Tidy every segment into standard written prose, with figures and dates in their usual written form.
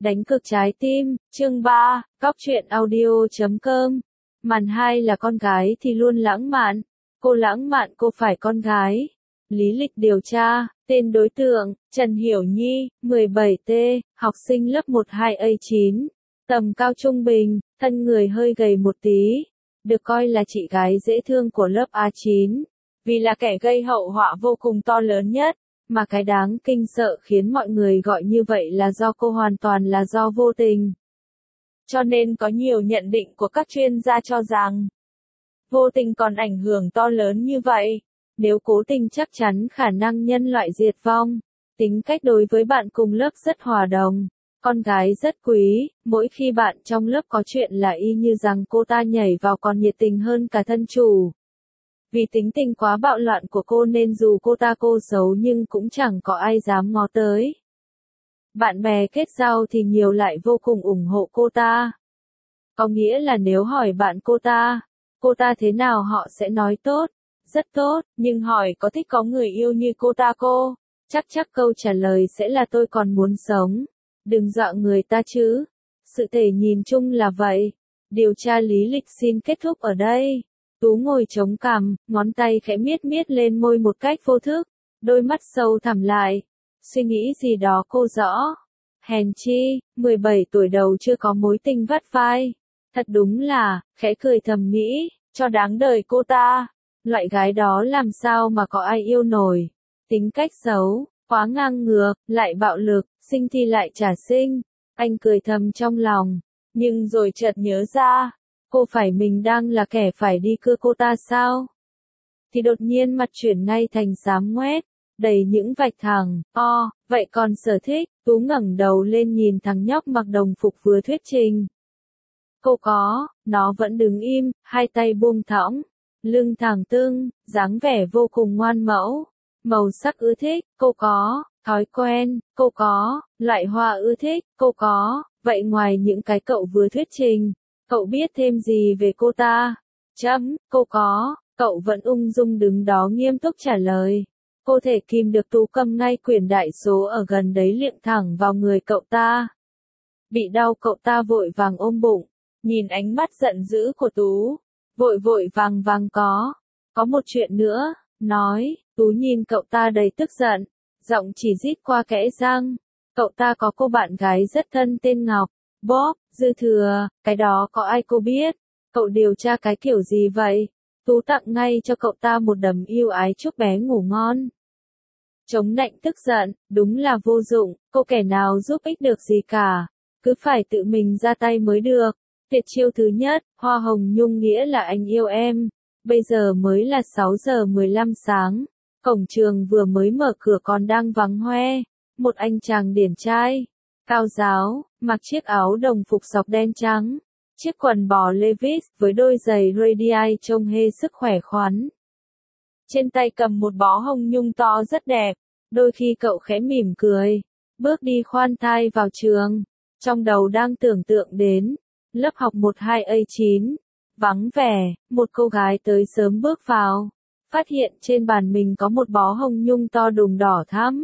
Đánh cực trái tim, chương 3, Góc truyện audio.com. Màn 2 là con gái thì luôn lãng mạn. Cô lãng mạn cô phải con gái. Lý lịch điều tra, tên đối tượng, Trần Hiểu Nhi, 17T, học sinh lớp 12A9. Tầm cao trung bình, thân người hơi gầy một tí. Được coi là chị gái dễ thương của lớp A9. Vì là kẻ gây hậu họa vô cùng to lớn nhất. Mà cái đáng kinh sợ khiến mọi người gọi như vậy là do cô hoàn toàn là do vô tình. Cho nên có nhiều nhận định của các chuyên gia cho rằng, vô tình còn ảnh hưởng to lớn như vậy. Nếu cố tình chắc chắn khả năng nhân loại diệt vong. Tính cách đối với bạn cùng lớp rất hòa đồng. Con gái rất quý, mỗi khi bạn trong lớp có chuyện là y như rằng cô ta nhảy vào còn nhiệt tình hơn cả thân chủ. Vì tính tình quá bạo loạn của cô nên dù cô ta cô xấu nhưng cũng chẳng có ai dám ngó tới. Bạn bè kết giao thì nhiều lại vô cùng ủng hộ cô ta. Có nghĩa là nếu hỏi bạn cô ta thế nào họ sẽ nói tốt, rất tốt, nhưng hỏi có thích có người yêu như cô ta chắc câu trả lời sẽ là tôi còn muốn sống. Đừng dọa người ta chứ. Sự thể nhìn chung là vậy. Điều tra lý lịch xin kết thúc ở đây. Tú ngồi chống cằm, ngón tay khẽ miết lên môi một cách vô thức, đôi mắt sâu thẳm lại. Suy nghĩ gì đó cô rõ. Hèn chi, 17 tuổi đầu chưa có mối tình vắt vai. Thật đúng là, khẽ cười thầm nghĩ, cho đáng đời cô ta. Loại gái đó làm sao mà có ai yêu nổi. Tính cách xấu, quá ngang ngược, lại bạo lực, sinh thì lại trả sinh. Anh cười thầm trong lòng, nhưng rồi chợt nhớ ra. Cô phải mình đang là kẻ phải đi cưa cô ta sao? Thì đột nhiên mặt chuyển ngay thành xám ngoét, đầy những vạch thẳng, vậy còn sở thích, Tú ngẩng đầu lên nhìn thằng nhóc mặc đồng phục vừa thuyết trình. Nó vẫn đứng im, hai tay buông thõng, lưng thẳng tưng, dáng vẻ vô cùng ngoan mẫu. Màu sắc ưa thích, thói quen, loại hoa ưa thích, vậy ngoài những cái cậu vừa thuyết trình. Cậu biết thêm gì về cô ta? Cậu vẫn ung dung đứng đó nghiêm túc trả lời. Cô thể kìm được Tú cầm ngay quyển đại số ở gần đấy liệng thẳng vào người cậu ta. Bị đau cậu ta vội vàng ôm bụng, nhìn ánh mắt giận dữ của Tú. Vội vàng có một chuyện nữa, nói, Tú nhìn cậu ta đầy tức giận, giọng chỉ rít qua kẽ răng. Cậu ta có cô bạn gái rất thân tên Ngọc. Bob, dư thừa, cái đó có ai cô biết? Cậu điều tra cái kiểu gì vậy? Tú tặng ngay cho cậu ta một đấm yêu ái chúc bé ngủ ngon. Chống nạnh tức giận, đúng là vô dụng, cô kẻ nào giúp ích được gì cả. Cứ phải tự mình ra tay mới được. Tuyệt chiêu thứ nhất, hoa hồng nhung nghĩa là anh yêu em. Bây giờ mới là 6 giờ 15 sáng. Cổng trường vừa mới mở cửa còn đang vắng hoe. Một anh chàng điển trai, cao ráo, mặc chiếc áo đồng phục sọc đen trắng, chiếc quần bò Levi's với đôi giày Radiai trông hê sức khỏe khoắn. Trên tay cầm một bó hồng nhung to rất đẹp, đôi khi cậu khẽ mỉm cười, bước đi khoan thai vào trường, trong đầu đang tưởng tượng đến lớp học 12A9, vắng vẻ, một cô gái tới sớm bước vào, phát hiện trên bàn mình có một bó hồng nhung to đùng đỏ thắm.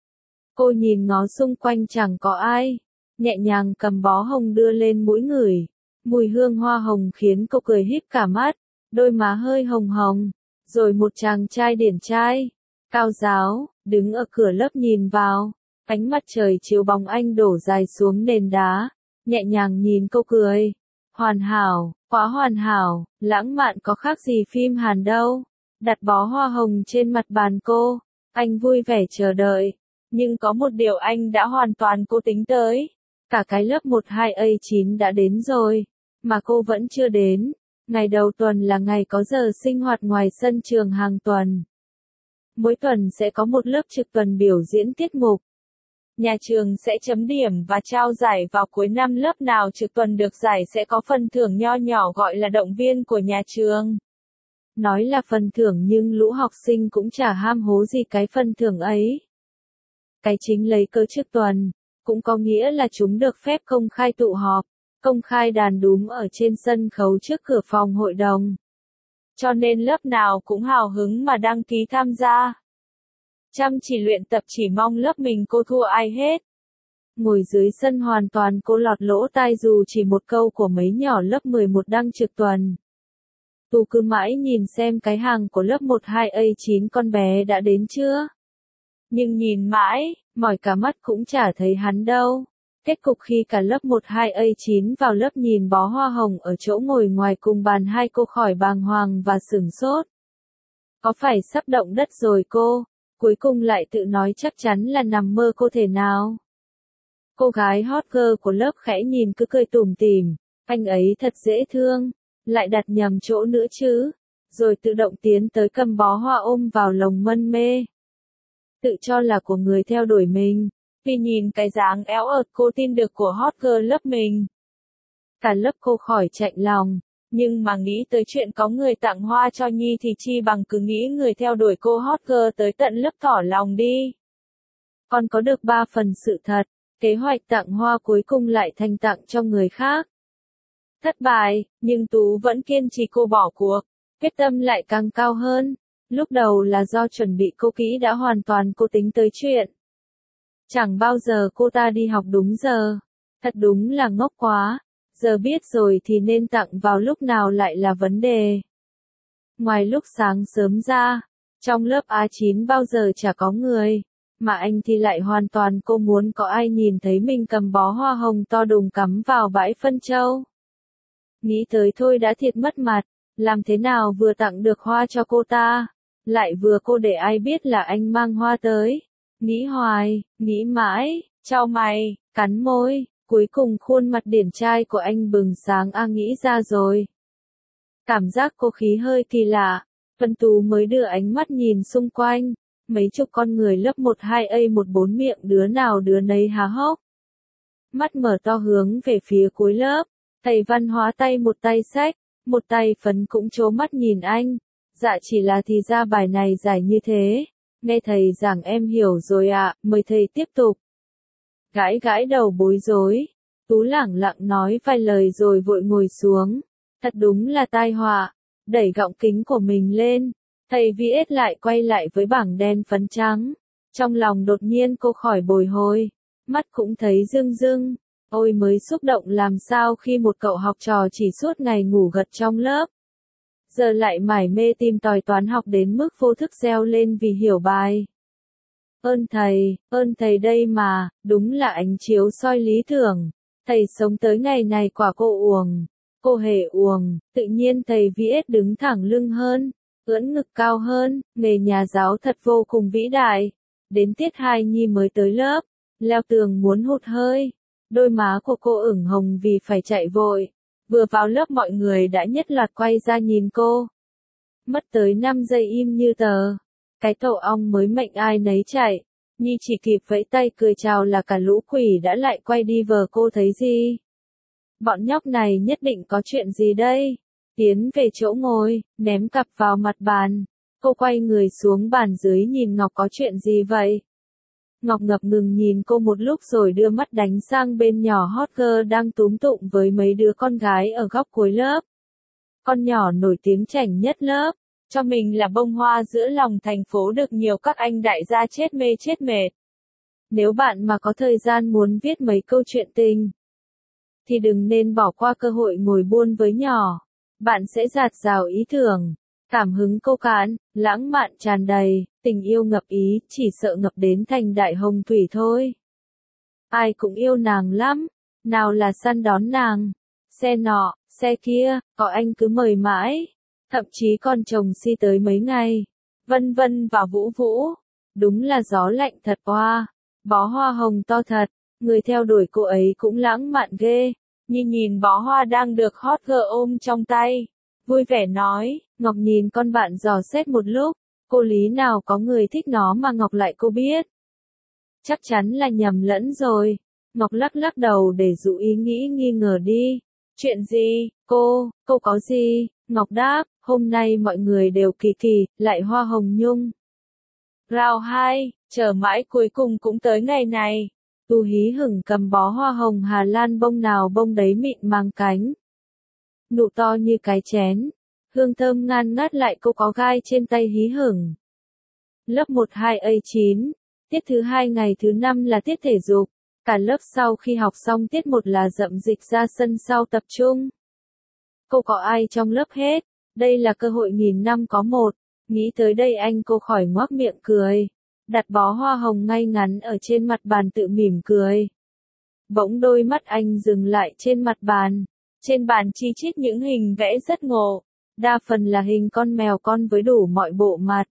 Cô nhìn ngó xung quanh chẳng có ai, nhẹ nhàng cầm bó hồng đưa lên mũi ngửi. Mùi hương hoa hồng khiến cô cười híp cả mắt, đôi má hơi hồng hồng. Rồi một chàng trai điển trai, cao ráo, đứng ở cửa lớp nhìn vào. Ánh mặt trời chiếu bóng anh đổ dài xuống nền đá, nhẹ nhàng nhìn cô cười. Hoàn hảo, quá hoàn hảo, lãng mạn có khác gì phim Hàn đâu. Đặt bó hoa hồng trên mặt bàn cô, anh vui vẻ chờ đợi. Nhưng có một điều anh đã hoàn toàn cố tính tới. Cả cái lớp 12A9 đã đến rồi, mà cô vẫn chưa đến. Ngày đầu tuần là ngày có giờ sinh hoạt ngoài sân trường hàng tuần. Mỗi tuần sẽ có một lớp trực tuần biểu diễn tiết mục. Nhà trường sẽ chấm điểm và trao giải vào cuối năm, lớp nào trực tuần được giải sẽ có phần thưởng nho nhỏ gọi là động viên của nhà trường. Nói là phần thưởng nhưng lũ học sinh cũng chả ham hố gì cái phần thưởng ấy. Cái chính lấy cớ trực tuần, cũng có nghĩa là chúng được phép công khai tụ họp, công khai đàn đúm ở trên sân khấu trước cửa phòng hội đồng. Cho nên lớp nào cũng hào hứng mà đăng ký tham gia. Chăm chỉ luyện tập chỉ mong lớp mình cô thua ai hết. Ngồi dưới sân hoàn toàn cô lọt lỗ tai dù chỉ một câu của mấy nhỏ lớp 11 đang trực tuần. Tú cứ mãi nhìn xem cái hàng của lớp 12A9 con bé đã đến chưa. Nhưng nhìn mãi, mỏi cả mắt cũng chả thấy hắn đâu. Kết cục khi cả lớp 12A9 vào lớp nhìn bó hoa hồng ở chỗ ngồi ngoài cùng bàn hai cô khỏi bàng hoàng và sửng sốt. Có phải sắp động đất rồi cô? Cuối cùng lại tự nói chắc chắn là nằm mơ cô thể nào. Cô gái hot girl của lớp khẽ nhìn cứ cười tủm tỉm, anh ấy thật dễ thương, lại đặt nhầm chỗ nữa chứ, rồi tự động tiến tới cầm bó hoa ôm vào lồng mân mê. Tự cho là của người theo đuổi mình, vì nhìn cái dáng éo ợt cô tin được của hot girl lớp mình. Cả lớp cô khỏi chạnh lòng, nhưng mà nghĩ tới chuyện có người tặng hoa cho Nhi thì chi bằng cứ nghĩ người theo đuổi cô hot girl tới tận lớp tỏ lòng đi. Còn có được 3 phần sự thật, kế hoạch tặng hoa cuối cùng lại thành tặng cho người khác. Thất bại, nhưng Tú vẫn kiên trì cô bỏ cuộc, quyết tâm lại càng cao hơn. Lúc đầu là do chuẩn bị cô kỹ đã hoàn toàn cô tính tới chuyện. Chẳng bao giờ cô ta đi học đúng giờ. Thật đúng là ngốc quá. Giờ biết rồi thì nên tặng vào lúc nào lại là vấn đề. Ngoài lúc sáng sớm ra, trong lớp A9 bao giờ chả có người. Mà anh thì lại hoàn toàn cô muốn có ai nhìn thấy mình cầm bó hoa hồng to đùng cắm vào bãi phân châu. Nghĩ tới thôi đã thiệt mất mặt. Làm thế nào vừa tặng được hoa cho cô ta, lại vừa cô để ai biết là anh mang hoa tới. Nghĩ hoài, nghĩ mãi, chau mày, cắn môi, cuối cùng khuôn mặt điển trai của anh bừng sáng nghĩ ra rồi. Cảm giác cô khí hơi kỳ lạ, Vân Tú mới đưa ánh mắt nhìn xung quanh, mấy chục con người lớp 12A14 miệng đứa nào đứa nấy há hốc. Mắt mở to hướng về phía cuối lớp, thầy văn hóa tay một tay xách, một tay phấn cũng trố mắt nhìn anh. Dạ chỉ là thì ra bài này giải như thế. Nghe thầy giảng em hiểu rồi ạ, mời thầy tiếp tục. Gãi gãi đầu bối rối. Tú lẳng lặng nói vài lời rồi vội ngồi xuống. Thật đúng là tai họa. Đẩy gọng kính của mình lên. Thầy VS lại quay lại với bảng đen phấn trắng. Trong lòng đột nhiên cô khỏi bồi hồi. Mắt cũng thấy rưng rưng. Ôi mới xúc động làm sao khi một cậu học trò chỉ suốt ngày ngủ gật trong lớp. Giờ lại mải mê tìm tòi toán học đến mức vô thức reo lên vì hiểu bài. Ơn thầy đây mà, đúng là ánh chiếu soi lý tưởng. Thầy sống tới ngày này quả cô uồng. Cô hề uồng, tự nhiên thầy VS đứng thẳng lưng hơn, ưỡn ngực cao hơn, nghề nhà giáo thật vô cùng vĩ đại. Đến tiết 2 Nhi mới tới lớp, leo tường muốn hụt hơi. Đôi má của cô ửng hồng vì phải chạy vội. Vừa vào lớp mọi người đã nhất loạt quay ra nhìn cô. Mất tới 5 giây im như tờ. Cái tổ ong mới mệnh ai nấy chạy. Nhi chỉ kịp vẫy tay cười chào là cả lũ quỷ đã lại quay đi vờ cô thấy gì. Bọn nhóc này nhất định có chuyện gì đây. Tiến về chỗ ngồi, ném cặp vào mặt bàn. Cô quay người xuống bàn dưới nhìn Ngọc có chuyện gì vậy. Ngọc ngập ngừng nhìn cô một lúc rồi đưa mắt đánh sang bên nhỏ hot girl đang túm tụm với mấy đứa con gái ở góc cuối lớp. Con nhỏ nổi tiếng chảnh nhất lớp, cho mình là bông hoa giữa lòng thành phố được nhiều các anh đại gia chết mê chết mệt. Nếu bạn mà có thời gian muốn viết mấy câu chuyện tình, thì đừng nên bỏ qua cơ hội ngồi buôn với nhỏ. Bạn sẽ dạt dào ý tưởng, cảm hứng cô cạn, lãng mạn tràn đầy, tình yêu ngập ý, chỉ sợ ngập đến thành đại hồng thủy thôi. Ai cũng yêu nàng lắm, nào là săn đón nàng, xe nọ, xe kia, có anh cứ mời mãi, thậm chí còn chồng si tới mấy ngày, vân vân và vũ vũ. Đúng là gió lạnh thật hoa, bó hoa hồng to thật, người theo đuổi cô ấy cũng lãng mạn ghê. Nhìn bó hoa đang được hot girl ôm trong tay, vui vẻ nói. Ngọc nhìn con bạn dò xét một lúc, cô lý nào có người thích nó mà Ngọc lại cô biết. Chắc chắn là nhầm lẫn rồi. Ngọc lắc lắc đầu để dụ ý nghĩ nghi ngờ đi. Chuyện gì, cô có gì? Ngọc đáp, hôm nay mọi người đều kỳ kỳ, lại hoa hồng nhung. Round 2, chờ mãi cuối cùng cũng tới ngày này. Tú hí hửng cầm bó hoa hồng Hà Lan bông nào bông đấy mịn màng cánh. Nụ to như cái chén. Hương thơm ngan ngát lại cô có gai trên tay hí hửng. Lớp 12A9, tiết thứ 2 ngày thứ 5 là tiết thể dục. Cả lớp sau khi học xong tiết 1 là dậm dịch ra sân sau tập trung. Cô có ai trong lớp hết, đây là cơ hội nghìn năm có một. Nghĩ tới đây anh cô khỏi ngoác miệng cười. Đặt bó hoa hồng ngay ngắn ở trên mặt bàn tự mỉm cười. Bỗng đôi mắt anh dừng lại trên mặt bàn. Trên bàn chi chít những hình vẽ rất ngộ. Đa phần là hình con mèo con với đủ mọi bộ mặt.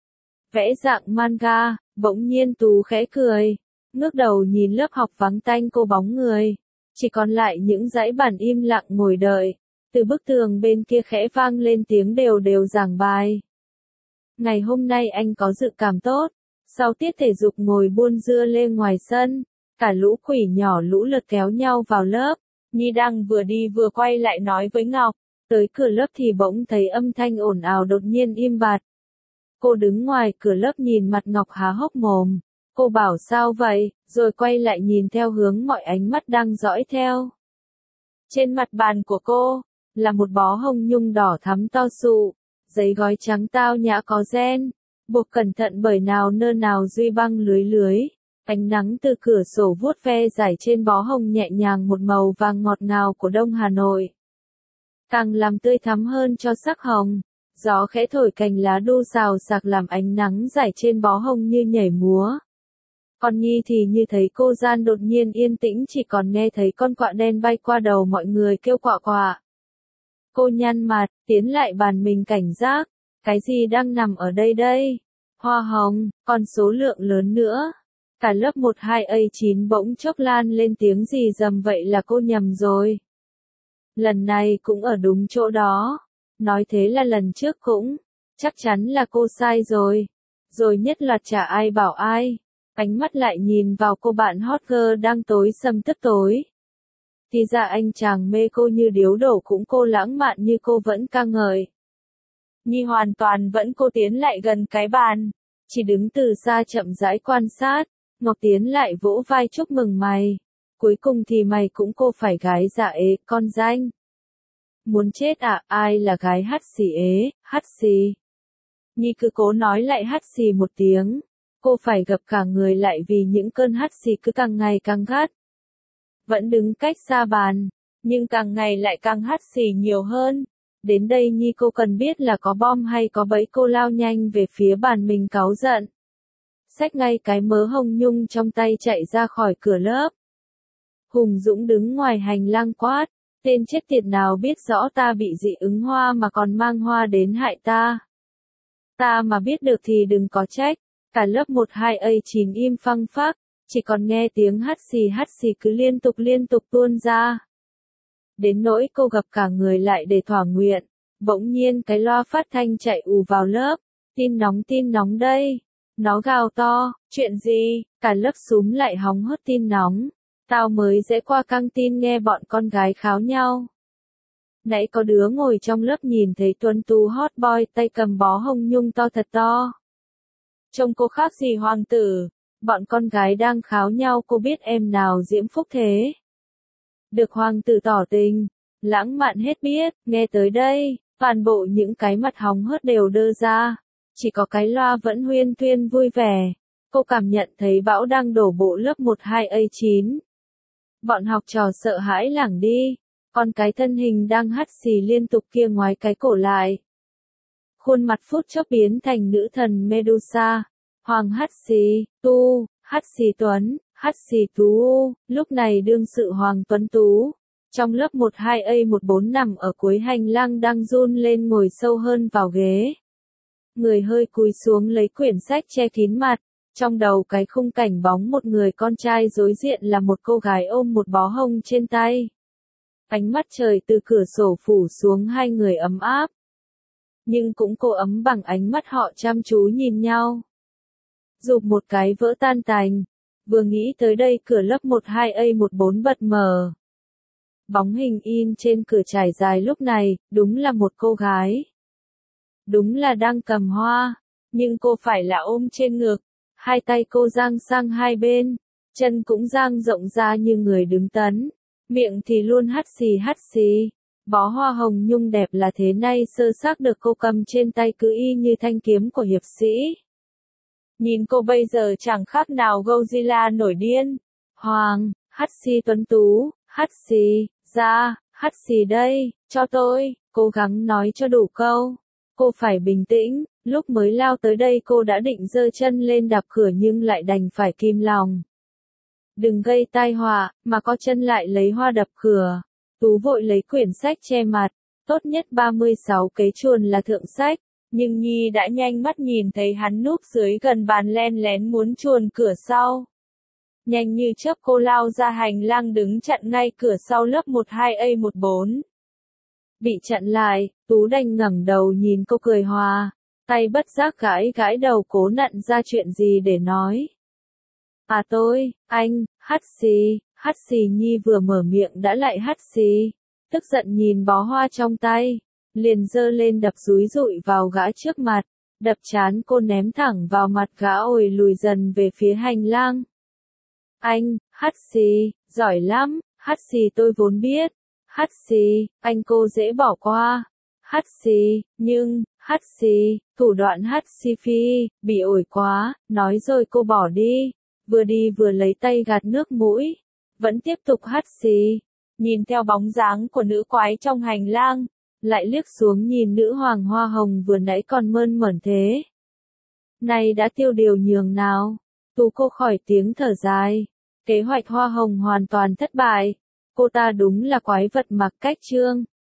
Vẽ dạng manga, bỗng nhiên Tú khẽ cười. Ngước đầu nhìn lớp học vắng tanh cô bóng người. Chỉ còn lại những dãy bàn im lặng ngồi đợi. Từ bức tường bên kia khẽ vang lên tiếng đều đều giảng bài. Ngày hôm nay anh có dự cảm tốt. Sau tiết thể dục ngồi buôn dưa lê ngoài sân. Cả lũ quỷ nhỏ lũ lượt kéo nhau vào lớp. Nhi đang vừa đi vừa quay lại nói với Ngọc. Tới cửa lớp thì bỗng thấy âm thanh ồn ào đột nhiên im bặt. Cô đứng ngoài cửa lớp nhìn mặt Ngọc há hốc mồm. Cô bảo sao vậy, rồi quay lại nhìn theo hướng mọi ánh mắt đang dõi theo. Trên mặt bàn của cô, là một bó hồng nhung đỏ thắm to sụ, giấy gói trắng tao nhã có ren, buộc cẩn thận bởi nào nơ nào duy băng lưới lưới. Ánh nắng từ cửa sổ vuốt ve rải trên bó hồng nhẹ nhàng một màu vàng ngọt ngào của Đông Hà Nội. Càng làm tươi thắm hơn cho sắc hồng. Gió khẽ thổi cành lá đu xào xạc làm ánh nắng rải trên bó hồng như nhảy múa. Còn Nhi thì như thấy cô gian đột nhiên yên tĩnh chỉ còn nghe thấy con quạ đen bay qua đầu mọi người kêu quạ quạ. Cô nhăn mặt, tiến lại bàn mình cảnh giác. Cái gì đang nằm ở đây đây? Hoa hồng, còn số lượng lớn nữa. Cả lớp 12A9 bỗng chốc lan lên tiếng gì rầm vậy là cô nhầm rồi. Lần này cũng ở đúng chỗ đó. Nói thế là lần trước cũng, chắc chắn là cô sai rồi. Rồi nhất loạt chả ai bảo ai. Ánh mắt lại nhìn vào cô bạn hot girl đang tối sầm tức tối. Thì ra anh chàng mê cô như điếu đổ cũng cô lãng mạn như cô vẫn ca ngợi. Nhi hoàn toàn vẫn cô tiến lại gần cái bàn. Chỉ đứng từ xa chậm rãi quan sát. Ngọc tiến lại vỗ vai chúc mừng mày. Cuối cùng thì mày cũng cô phải gái dạ ế con danh. Muốn chết à, ai là gái hắt xì ế, hắt xì. Nhi cứ cố nói lại hắt xì một tiếng. Cô phải gập cả người lại vì những cơn hắt xì cứ càng ngày càng gắt. Vẫn đứng cách xa bàn, nhưng càng ngày lại càng hắt xì nhiều hơn. Đến đây Nhi cô cần biết là có bom hay có bẫy, cô lao nhanh về phía bàn mình cáu giận. Xách ngay cái mớ hồng nhung trong tay chạy ra khỏi cửa lớp. Hùng Dũng đứng ngoài hành lang quát. Tên chết tiệt nào biết rõ ta bị dị ứng hoa mà còn mang hoa đến hại ta. Ta mà biết được thì đừng có trách. Cả lớp 12A9 im phăng phắc, chỉ còn nghe tiếng hắt xì cứ liên tục tuôn ra. Đến nỗi cô gập cả người lại để thỏa nguyện. Bỗng nhiên cái loa phát thanh chạy ù vào lớp. Tin nóng đây. Nó gào to, chuyện gì? Cả lớp xúm lại hóng hớt tin nóng. Tao mới sẽ qua căng tin nghe bọn con gái kháo nhau. Nãy có đứa ngồi trong lớp nhìn thấy tuấn tú hot boy tay cầm bó hồng nhung to thật to. Trông cô khác gì hoàng tử. Bọn con gái đang kháo nhau, cô biết em nào diễm phúc thế. Được hoàng tử tỏ tình, lãng mạn hết biết. Nghe tới đây, toàn bộ những cái mặt hóng hớt đều đơ ra. Chỉ có cái loa vẫn huyên thuyên vui vẻ. Cô cảm nhận thấy bão đang đổ bộ lớp 12A9. Bọn học trò sợ hãi lảng đi. Còn cái thân hình đang hắt xì liên tục kia ngoái cái cổ lại. Khuôn mặt phút chốc biến thành nữ thần Medusa. Hoàng hắt xì, tu, hắt xì tuấn, hắt xì tú. Lúc này đương sự Hoàng Tuấn Tú. Trong lớp 12A14 nằm ở cuối hành lang đang run lên ngồi sâu hơn vào ghế. Người hơi cúi xuống lấy quyển sách che kín mặt. Trong đầu cái khung cảnh bóng một người con trai đối diện là một cô gái ôm một bó hồng trên tay. Ánh mắt trời từ cửa sổ phủ xuống hai người ấm áp. Nhưng cũng cô ấm bằng ánh mắt họ chăm chú nhìn nhau. Rụp một cái vỡ tan tành. Vừa nghĩ tới đây cửa lớp 12A14 bật mở. Bóng hình in trên cửa trải dài lúc này, đúng là một cô gái. Đúng là đang cầm hoa, nhưng cô phải là ôm trên ngực. Hai tay cô dang sang hai bên, chân cũng dang rộng ra như người đứng tấn. Miệng thì luôn hắt xì. Bó hoa hồng nhung đẹp là thế này sơ xác được cô cầm trên tay cứ y như thanh kiếm của hiệp sĩ. Nhìn cô bây giờ chẳng khác nào Godzilla nổi điên. Hoàng, hắt xì tuấn tú, hắt xì, ra, hắt xì đây, cho tôi, cố gắng nói cho đủ câu. Cô phải bình tĩnh, lúc mới lao tới đây cô đã định giơ chân lên đạp cửa nhưng lại đành phải kìm lòng. Đừng gây tai họa, mà có chân lại lấy hoa đập cửa. Tú vội lấy quyển sách che mặt, tốt nhất 36 kế chuồn là thượng sách, nhưng Nhi đã nhanh mắt nhìn thấy hắn núp dưới gần bàn len lén muốn chuồn cửa sau. Nhanh như chớp cô lao ra hành lang đứng chặn ngay cửa sau lớp 12A14. Bị chặn lại, Tú đành ngẩng đầu nhìn cô cười hòa, tay bất giác gãi gãi đầu cố nặn ra chuyện gì để nói. À tôi, anh, hắt xì Nhi vừa mở miệng đã lại hắt xì, tức giận nhìn bó hoa trong tay, liền giơ lên đập dúi dụi vào gã trước mặt, đập chán cô ném thẳng vào mặt gã ồi lùi dần về phía hành lang. Anh, hắt xì, giỏi lắm, hắt xì tôi vốn biết, hắt xì, anh cô dễ bỏ qua, hắt xì, nhưng, hắt xì, thủ đoạn hắt xì phi, bị ổi quá, nói rồi cô bỏ đi vừa lấy tay gạt nước mũi, vẫn tiếp tục hắt xì, nhìn theo bóng dáng của nữ quái trong hành lang, lại liếc xuống nhìn nữ hoàng hoa hồng vừa nãy còn mơn mởn thế. Này đã tiêu điều nhường nào, Tú cô khỏi tiếng thở dài, kế hoạch hoa hồng hoàn toàn thất bại, cô ta đúng là quái vật mặc cách trương.